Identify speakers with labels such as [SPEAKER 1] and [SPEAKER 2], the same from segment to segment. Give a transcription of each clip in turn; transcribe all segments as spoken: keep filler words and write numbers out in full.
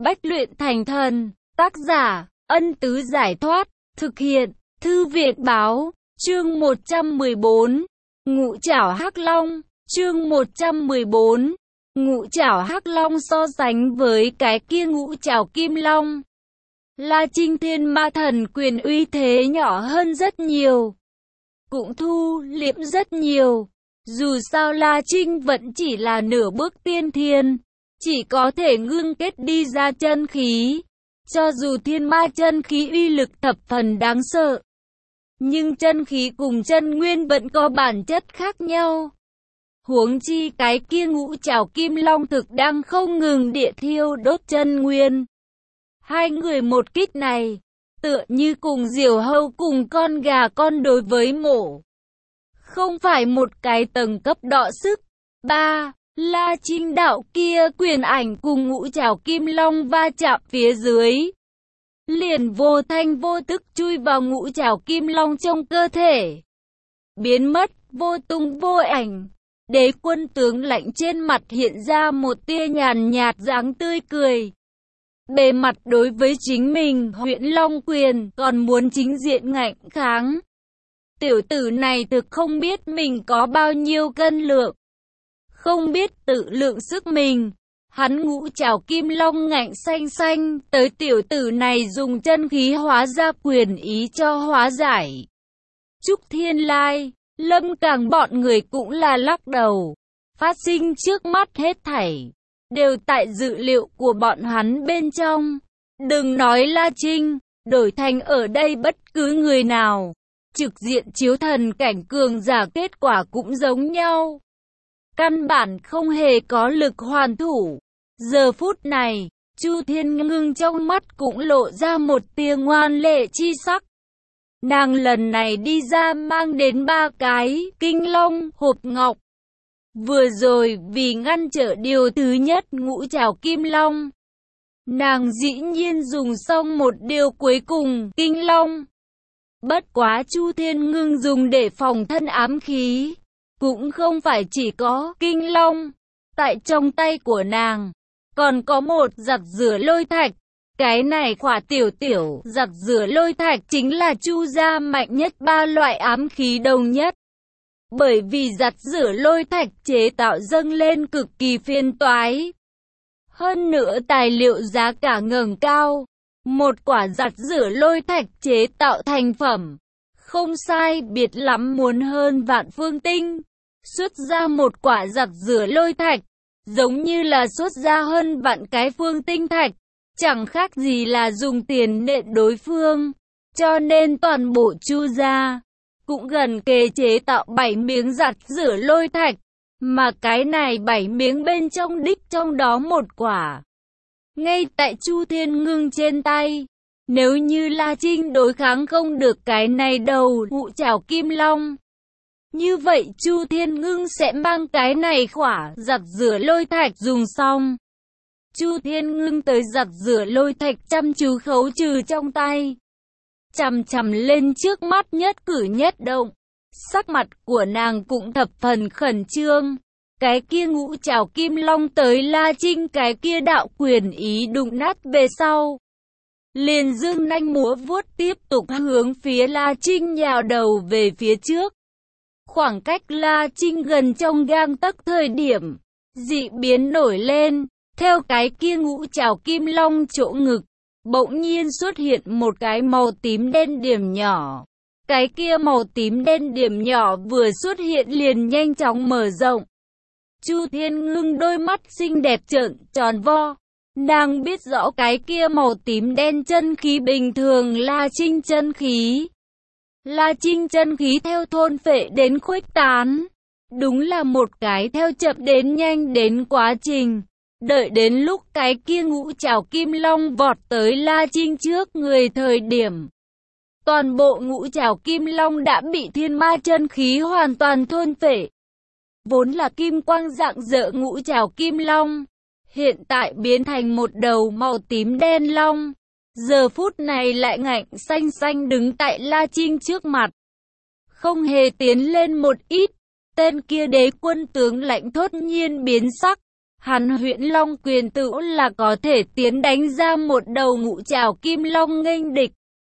[SPEAKER 1] Bách luyện thành thần, tác giả, Ân Tứ Giải Thoát, thực hiện, Thư Viện Báo, chương một trăm mười bốn, Ngũ Trảo Hắc Long, chương một trăm mười bốn, Ngũ Trảo Hắc Long so sánh với cái kia Ngũ Trảo Kim Long. La Trinh Thiên Ma Thần Quyền uy thế nhỏ hơn rất nhiều, cũng thu liễm rất nhiều. Dù sao La Trinh vẫn chỉ là nửa bước tiên thiên, chỉ có thể ngưng kết đi ra chân khí. Cho dù thiên ma chân khí uy lực thập phần đáng sợ, nhưng chân khí cùng chân nguyên vẫn có bản chất khác nhau. Huống chi cái kia Ngũ Trảo Kim Long thực đang không ngừng địa thiêu đốt chân nguyên. Hai người một kích này, tựa như cùng diều hâu cùng con gà con đối với mổ. Không phải một cái tầng cấp đọ sức. ba. La Trinh đạo kia quyền ảnh cùng Ngũ Trảo Kim Long va chạm phía dưới, liền vô thanh vô tức chui vào Ngũ Trảo Kim Long trong cơ thể, biến mất, vô tung vô ảnh. Đế quân tướng lạnh trên mặt hiện ra một tia nhàn nhạt dáng tươi cười. Bề mặt đối với chính mình Huyễn Long Quyền còn muốn chính diện ngạnh kháng. Tiểu tử này thực không biết mình có bao nhiêu cân lượng, không biết tự lượng sức mình. Hắn Ngũ Trảo Kim Long ngạnh xanh xanh tới tiểu tử này dùng chân khí hóa ra quyền ý cho hóa giải. Trúc Thiên Lai, Lâm Càng bọn người cũng là lắc đầu. Phát sinh trước mắt hết thảy đều tại dự liệu của bọn hắn bên trong. Đừng nói La Trinh, đổi thành ở đây bất cứ người nào, trực diện chiếu thần cảnh cường giả kết quả cũng giống nhau. Căn bản không hề có lực hoàn thủ. Giờ phút này, Chu Thiên Ngưng trong mắt cũng lộ ra một tia ngoan lệ chi sắc. Nàng lần này đi ra mang đến ba cái Kinh Long hộp ngọc. Vừa rồi vì ngăn trở điều thứ nhất Ngũ Trảo Kim Long, nàng dĩ nhiên dùng xong một điều cuối cùng Kinh Long. Bất quá Chu Thiên Ngưng dùng để phòng thân ám khí, cũng không phải chỉ có Kinh Long. Tại trong tay của nàng còn có một giặt rửa lôi thạch. Cái này khỏa tiểu tiểu giặt rửa lôi thạch chính là Chu gia mạnh nhất ba loại ám khí đồng nhất. Bởi vì giặt rửa lôi thạch chế tạo dâng lên cực kỳ phiền toái. Hơn nữa tài liệu giá cả ngẩng cao. Một quả giặt rửa lôi thạch chế tạo thành phẩm, không sai biệt lắm muốn hơn vạn phương tinh. Xuất ra một quả giặt rửa lôi thạch, giống như là xuất ra hơn vạn cái phương tinh thạch. Chẳng khác gì là dùng tiền nện đối phương. Cho nên toàn bộ Chu gia cũng gần kề chế tạo bảy miếng giặt rửa lôi thạch. Mà cái này bảy miếng bên trong đích trong đó một quả ngay tại Chu Thiên Ngưng trên tay. Nếu như La Trinh đối kháng không được cái này đầu Ngũ Trảo Kim Long, như vậy Chu Thiên Ngưng sẽ mang cái này khỏa giặt rửa lôi thạch dùng xong. Chu Thiên Ngưng tới giặt rửa lôi thạch chăm chú khấu trừ trong tay, chằm chằm lên trước mắt nhất cử nhất động. Sắc mặt của nàng cũng thập phần khẩn trương. Cái kia Ngũ Trảo Kim Long tới La Trinh cái kia đạo quyền ý đụng nát về sau, liền dương nanh múa vuốt tiếp tục hướng phía La Trinh nhào đầu về phía trước. Khoảng cách La Trinh gần trong gang tấc thời điểm, dị biến nổi lên. Theo cái kia Ngũ Trảo Kim Long chỗ ngực, bỗng nhiên xuất hiện một cái màu tím đen điểm nhỏ. Cái kia màu tím đen điểm nhỏ vừa xuất hiện liền nhanh chóng mở rộng. Chu Thiên Ngưng đôi mắt xinh đẹp trợn tròn vo. Nàng biết rõ cái kia màu tím đen chân khí bình thường La Trinh chân khí. La Trinh chân khí theo thôn phệ đến khuếch tán, đúng là một cái theo chậm đến nhanh đến quá trình. Đợi đến lúc cái kia Ngũ Trảo Kim Long vọt tới La Trinh trước người thời điểm, toàn bộ Ngũ Trảo Kim Long đã bị thiên ma chân khí hoàn toàn thôn phệ. Vốn là kim quang rạng rỡ Ngũ Trảo Kim Long, hiện tại biến thành một đầu màu tím đen long. Giờ phút này lại ngạnh xanh xanh đứng tại La Trinh trước mặt, không hề tiến lên một ít. Tên kia đế quân tướng lạnh thốt nhiên biến sắc. hắn Huyễn Long quyền tự là có thể tiến đánh ra một đầu ngũ trảo kim long nghênh địch.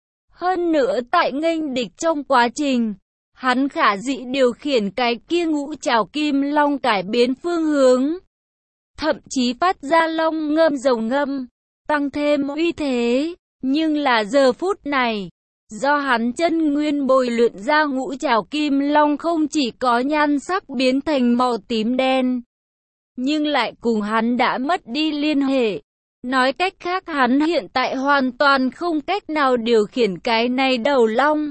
[SPEAKER 1] Hơn nữa tại nghênh địch trong quá trình, hắn khả dĩ điều khiển cái kia ngũ trảo kim long cải biến phương hướng, thậm chí phát ra long ngâm rồng ngâm, tăng thêm uy thế. Nhưng là giờ phút này, do hắn chân nguyên bồi luyện ra ngũ trảo kim long không chỉ có nhan sắc biến thành màu tím đen, nhưng lại cùng hắn đã mất đi liên hệ. Nói cách khác hắn hiện tại hoàn toàn không cách nào điều khiển cái này đầu long.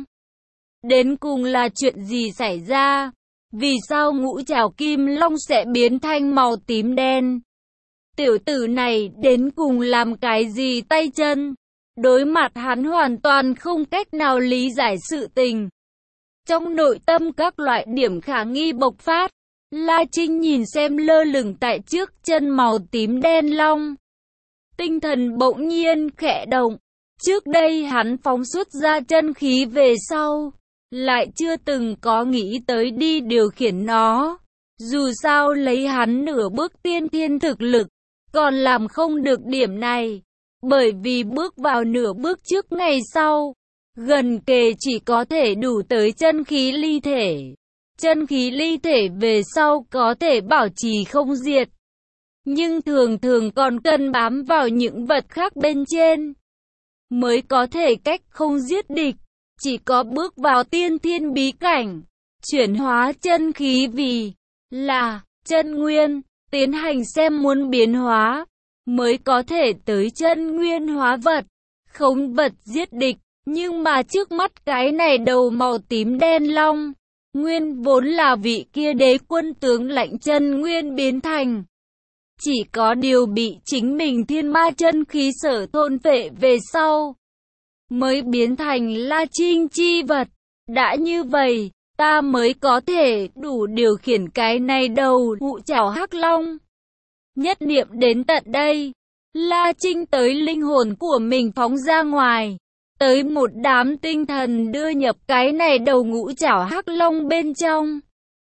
[SPEAKER 1] Đến cùng là chuyện gì xảy ra? Vì sao ngũ trảo kim long sẽ biến thành màu tím đen? Tiểu tử này đến cùng làm cái gì tay chân? Đối mặt hắn hoàn toàn không cách nào lý giải sự tình. Trong nội tâm các loại điểm khả nghi bộc phát, La Trinh nhìn xem lơ lửng tại trước chân màu tím đen long. Tinh thần bỗng nhiên khẽ động. Trước đây hắn phóng xuất ra chân khí về sau, lại chưa từng có nghĩ tới đi điều khiển nó. Dù sao lấy hắn nửa bước tiên thiên thực lực, còn làm không được điểm này. Bởi vì bước vào nửa bước trước ngày sau, gần kề chỉ có thể đủ tới chân khí ly thể. Chân khí ly thể về sau có thể bảo trì không diệt, nhưng thường thường còn cần bám vào những vật khác bên trên, mới có thể cách không giết địch. Chỉ có bước vào tiên thiên bí cảnh, chuyển hóa chân khí vì là chân nguyên, tiến hành xem muốn biến hóa, mới có thể tới chân nguyên hóa vật, khống vật giết địch. Nhưng mà trước mắt cái này đầu màu tím đen long, nguyên vốn là vị kia đế quân tướng lãnh chân nguyên biến thành. Chỉ có điều bị chính mình thiên ma chân khí sở thôn phệ về sau, mới biến thành La Trinh chi vật. Đã như vậy, ta mới có thể đủ điều khiển cái này đầu ngũ trảo hắc long. Nhất niệm đến tận đây, La Trinh tới linh hồn của mình phóng ra ngoài, tới một đám tinh thần đưa nhập cái này đầu ngũ trảo hắc long bên trong.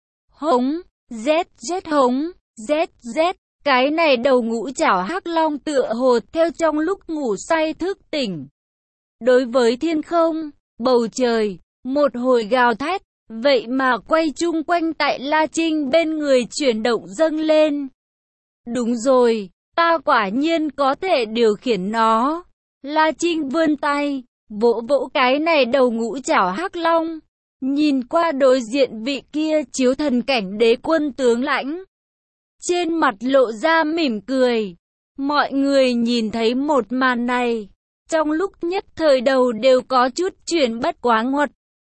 [SPEAKER 1] Hống, z z hống, z z, cái này đầu ngũ trảo hắc long tựa hồ theo trong lúc ngủ say thức tỉnh. Đối với thiên không, bầu trời, một hồi gào thét, vậy mà quay chung quanh tại La Trinh bên người chuyển động dâng lên. Đúng rồi, ta quả nhiên có thể điều khiển nó. La Trinh vươn tay, vỗ vỗ cái này đầu ngũ trảo hắc long, nhìn qua đối diện vị kia chiếu thần cảnh đế quân tướng lãnh, trên mặt lộ ra mỉm cười. Mọi người nhìn thấy một màn này, trong lúc nhất thời đầu đều có chút chuyển bất quá nguột.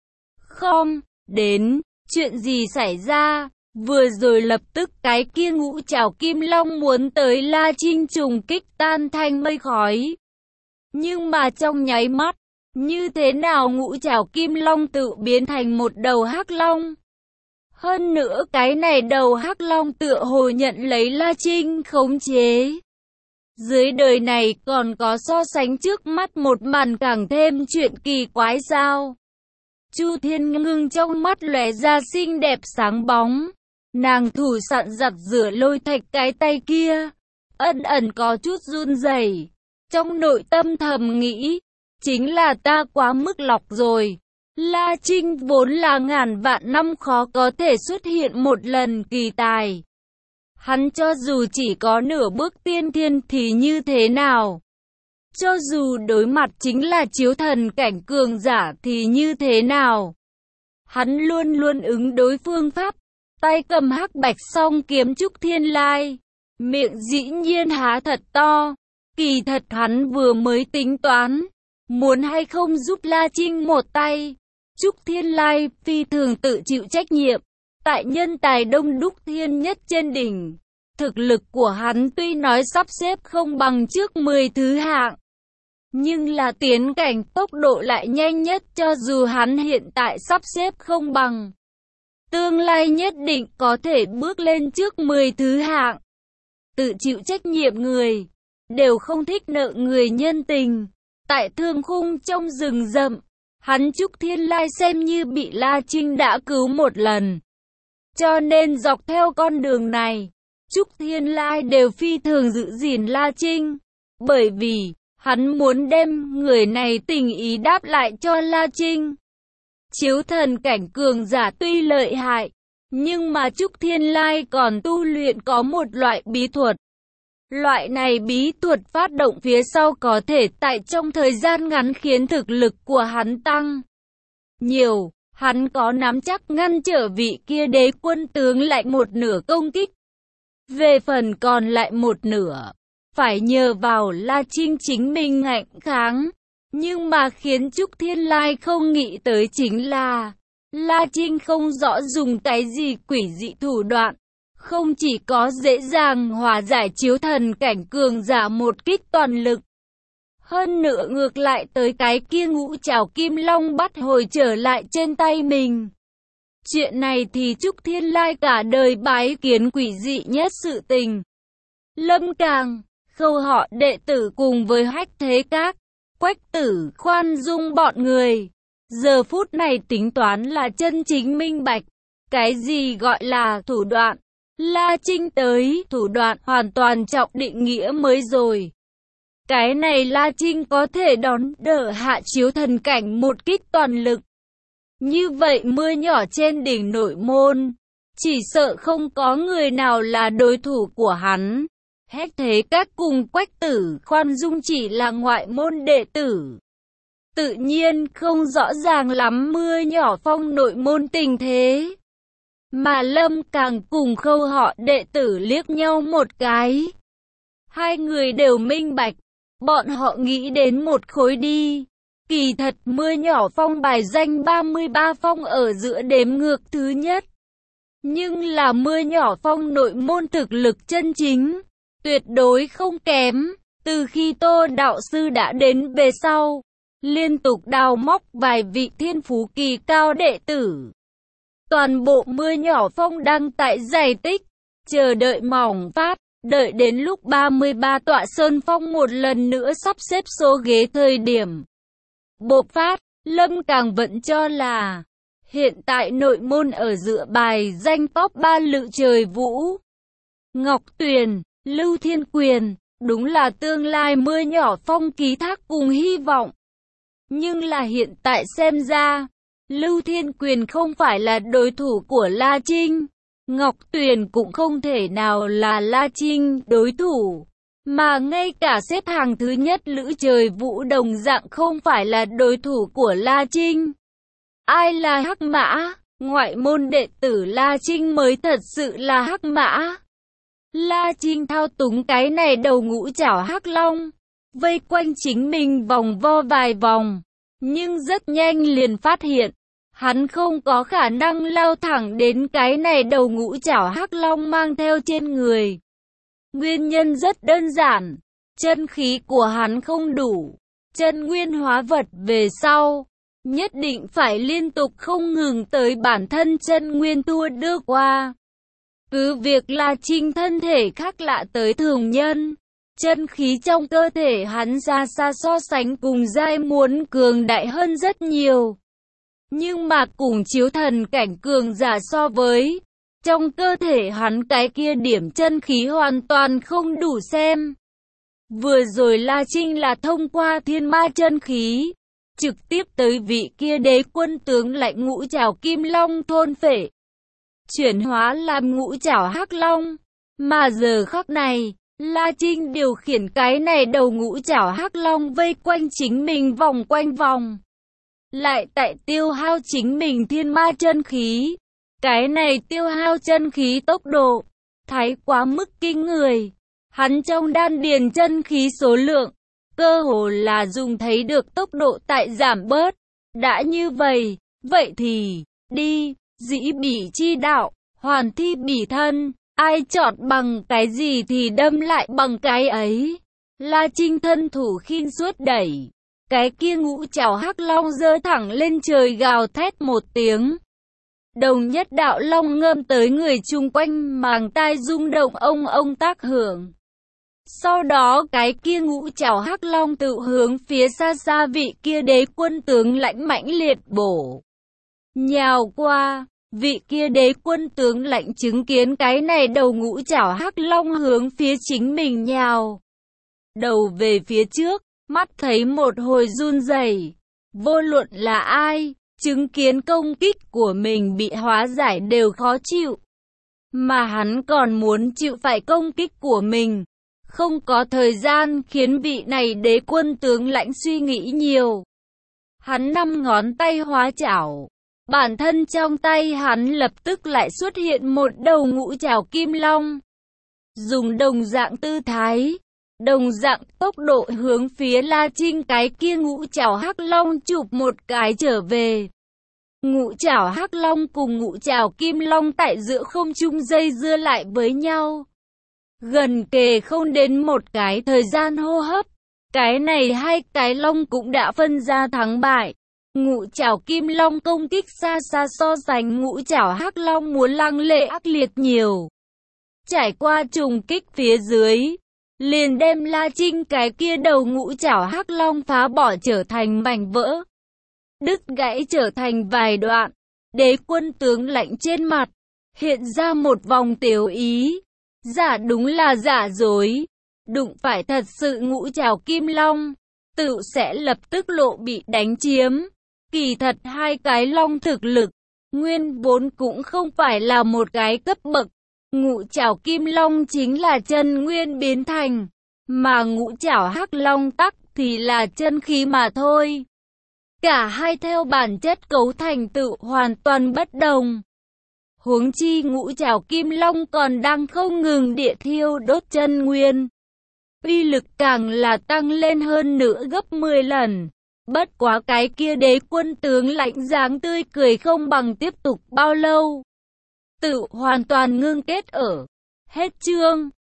[SPEAKER 1] Không, đến, chuyện gì xảy ra? Vừa rồi lập tức cái kia ngũ trảo kim long muốn tới La Trinh trùng kích tan thành mây khói. Nhưng mà trong nháy mắt, như thế nào ngũ trảo kim long tự biến thành một đầu hắc long? Hơn nữa cái này đầu hắc long tựa hồ nhận lấy La Trinh khống chế. Dưới đời này còn có so sánh trước mắt một màn càng thêm chuyện kỳ quái sao? Chu Thiên Ngưng trong mắt lóe ra xinh đẹp sáng bóng. Nàng thủ sẵn giặt rửa lôi thạch cái tay kia, ẩn ẩn có chút run rẩy. Trong nội tâm thầm nghĩ, chính là ta quá mức lọc rồi. La Trinh vốn là ngàn vạn năm khó có thể xuất hiện một lần kỳ tài. Hắn cho dù chỉ có nửa bước tiên thiên thì như thế nào? Cho dù đối mặt chính là chiếu thần cảnh cường giả thì như thế nào? Hắn luôn luôn ứng đối phương pháp, tay cầm hắc bạch song kiếm Trúc Thiên Lai, miệng dĩ nhiên há thật to. Kỳ thật hắn vừa mới tính toán, muốn hay không giúp La Trinh một tay. Trúc Thiên Lai phi thường tự chịu trách nhiệm, tại nhân tài đông đúc thiên nhất trên đỉnh. Thực lực của hắn tuy nói sắp xếp không bằng trước mười thứ hạng, nhưng là tiến cảnh tốc độ lại nhanh nhất. Cho dù hắn hiện tại sắp xếp không bằng, tương lai nhất định có thể bước lên trước mười thứ hạng. Tự chịu trách nhiệm người, đều không thích nợ người nhân tình. Tại thương khung trong rừng rậm, hắn Trúc Thiên Lai xem như bị La Trinh đã cứu một lần. Cho nên dọc theo con đường này, Trúc Thiên Lai đều phi thường giữ gìn La Trinh, bởi vì hắn muốn đem người này tình ý đáp lại cho La Trinh. Chiếu thần cảnh cường giả tuy lợi hại, nhưng mà Trúc Thiên Lai còn tu luyện có một loại bí thuật. Loại này bí thuật phát động phía sau có thể tại trong thời gian ngắn khiến thực lực của hắn tăng nhiều. Hắn có nắm chắc ngăn trở vị kia đế quân tướng lạnh một nửa công kích. Về phần còn lại một nửa, phải nhờ vào La Trinh chính mình ngạnh kháng. Nhưng mà khiến Trúc Thiên Lai không nghĩ tới chính là La Trinh không rõ dùng cái gì quỷ dị thủ đoạn. Không chỉ có dễ dàng hòa giải chiếu thần cảnh cường giả một kích toàn lực. Hơn nữa ngược lại tới cái kia ngũ trảo kim long bắt hồi trở lại trên tay mình. Chuyện này thì Trúc Thiên Lai cả đời bái kiến quỷ dị nhất sự tình. Lâm Càng, Khâu họ đệ tử cùng với Hách Thế Các, Quách Tử, Khoan Dung bọn người. Giờ phút này tính toán là chân chính minh bạch. Cái gì gọi là thủ đoạn? La Trinh tới, thủ đoạn hoàn toàn trọng định nghĩa mới rồi. Cái này La Trinh có thể đón đỡ hạ chiếu thần cảnh một kích toàn lực. Như vậy mưa nhỏ trên đỉnh nội môn, chỉ sợ không có người nào là đối thủ của hắn. Hết thế các cùng Quách Tử, Khoan Dung chỉ là ngoại môn đệ tử. Tự nhiên không rõ ràng lắm mưa nhỏ phong nội môn tình thế. Mà Lâm Càng cùng Khâu họ đệ tử liếc nhau một cái. Hai người đều minh bạch, bọn họ nghĩ đến một khối đi. Kỳ thật mưa nhỏ phong bài danh ba mươi ba phong ở giữa đếm ngược thứ nhất. Nhưng là mưa nhỏ phong nội môn thực lực chân chính, tuyệt đối không kém. Từ khi Tô đạo sư đã đến về sau, liên tục đào móc vài vị thiên phú kỳ cao đệ tử. Toàn bộ mưa nhỏ phong đang tại giải tích, chờ đợi mỏng phát, đợi đến lúc ba mươi ba tọa sơn phong một lần nữa sắp xếp số ghế thời điểm bộc phát. Lâm Càng vẫn cho là hiện tại nội môn ở giữa bài danh top ba Lự Trời Vũ, Ngọc Tuyền, Lưu Thiên Quyền, đúng là tương lai mưa nhỏ phong ký thác cùng hy vọng. Nhưng là hiện tại xem ra, Lưu Thiên Quyền không phải là đối thủ của La Trinh, Ngọc Tuyền cũng không thể nào là La Trinh đối thủ, mà ngay cả xếp hàng thứ nhất Lữ Trời Vũ đồng dạng không phải là đối thủ của La Trinh. Ai là Hắc Mã? Ngoại môn đệ tử La Trinh mới thật sự là Hắc Mã. La Trinh thao túng cái này đầu ngũ trảo Hắc Long, vây quanh chính mình vòng vo vài vòng. Nhưng rất nhanh liền phát hiện, hắn không có khả năng lao thẳng đến cái này đầu ngũ trảo Hắc Long mang theo trên người. Nguyên nhân rất đơn giản, chân khí của hắn không đủ, chân nguyên hóa vật về sau, nhất định phải liên tục không ngừng tới bản thân chân nguyên tua đưa qua. Cứ việc La Trinh thân thể khác lạ tới thường nhân, chân khí trong cơ thể hắn xa xa so sánh cùng giai muốn cường đại hơn rất nhiều. Nhưng mà cùng chiếu thần cảnh cường giả so với, trong cơ thể hắn cái kia điểm chân khí hoàn toàn không đủ xem. Vừa rồi La Trinh là thông qua thiên ma chân khí, trực tiếp tới vị kia đế quân tướng lạnh ngũ trảo kim long thôn phệ, chuyển hóa làm ngũ trảo hắc long. Mà giờ khắc này, La Trinh điều khiển cái này đầu ngũ trảo hắc long vây quanh chính mình vòng quanh vòng, lại tại tiêu hao chính mình thiên ma chân khí. Cái này tiêu hao chân khí tốc độ thái quá mức kinh người. Hắn trong đan điền chân khí số lượng cơ hồ là dùng thấy được tốc độ tại giảm bớt. Đã như vậy, vậy thì đi, dĩ bỉ chi đạo, hoàn thi bỉ thân, ai chọn bằng cái gì thì đâm lại bằng cái ấy. La Trinh thân thủ khiên suốt đẩy, cái kia ngũ trảo hắc long giơ thẳng lên trời gào thét một tiếng. Đồng nhất đạo long ngâm tới người chung quanh màng tai rung động ông ông tác hưởng. Sau đó cái kia ngũ trảo hắc long tự hướng phía xa xa vị kia đế quân tướng lãnh mãnh liệt bổ nhào qua. Vị kia đế quân tướng lãnh chứng kiến cái này đầu ngũ trảo hắc long hướng phía chính mình nhào đầu về phía trước, mắt thấy một hồi run rẩy. Vô luận là ai, chứng kiến công kích của mình bị hóa giải đều khó chịu. Mà hắn còn muốn chịu phải công kích của mình. Không có thời gian khiến vị này đế quân tướng lãnh suy nghĩ nhiều. Hắn năm ngón tay hóa chảo. Bản thân trong tay hắn lập tức lại xuất hiện một đầu ngũ trảo kim long. Dùng đồng dạng tư thái, đồng dạng tốc độ hướng phía La Trinh cái kia ngũ trảo hắc long chụp một cái trở về. Ngũ trảo hắc long cùng ngũ trảo kim long tại giữa không trung dây dưa lại với nhau. Gần kề không đến một cái thời gian hô hấp, cái này hai cái long cũng đã phân ra thắng bại. Ngũ trảo kim long công kích xa xa so sánh ngũ trảo hắc long muốn lăng lệ ác liệt nhiều. Trải qua trùng kích phía dưới, liền đem La Trinh cái kia đầu ngũ trảo hắc long phá bỏ trở thành mảnh vỡ. Đứt gãy trở thành vài đoạn, đế quân tướng lãnh trên mặt, hiện ra một vòng tiếu ý. Giả đúng là giả dối, đụng phải thật sự ngũ trảo kim long, tự sẽ lập tức lộ bị đánh chiếm. Kỳ thật hai cái long thực lực, nguyên vốn cũng không phải là một cái cấp bậc. Ngũ trảo kim long chính là chân nguyên biến thành, mà ngũ trảo hắc long tắc thì là chân khí mà thôi. Cả hai theo bản chất cấu thành tựu hoàn toàn bất đồng. Huống chi ngũ trảo kim long còn đang không ngừng địa thiêu đốt chân nguyên. Uy lực càng là tăng lên hơn nữa gấp mười lần. Bất quá cái kia đế quân tướng lãnh dáng tươi cười không bằng tiếp tục bao lâu. Tự hoàn toàn ngưng kết ở. Hết chương.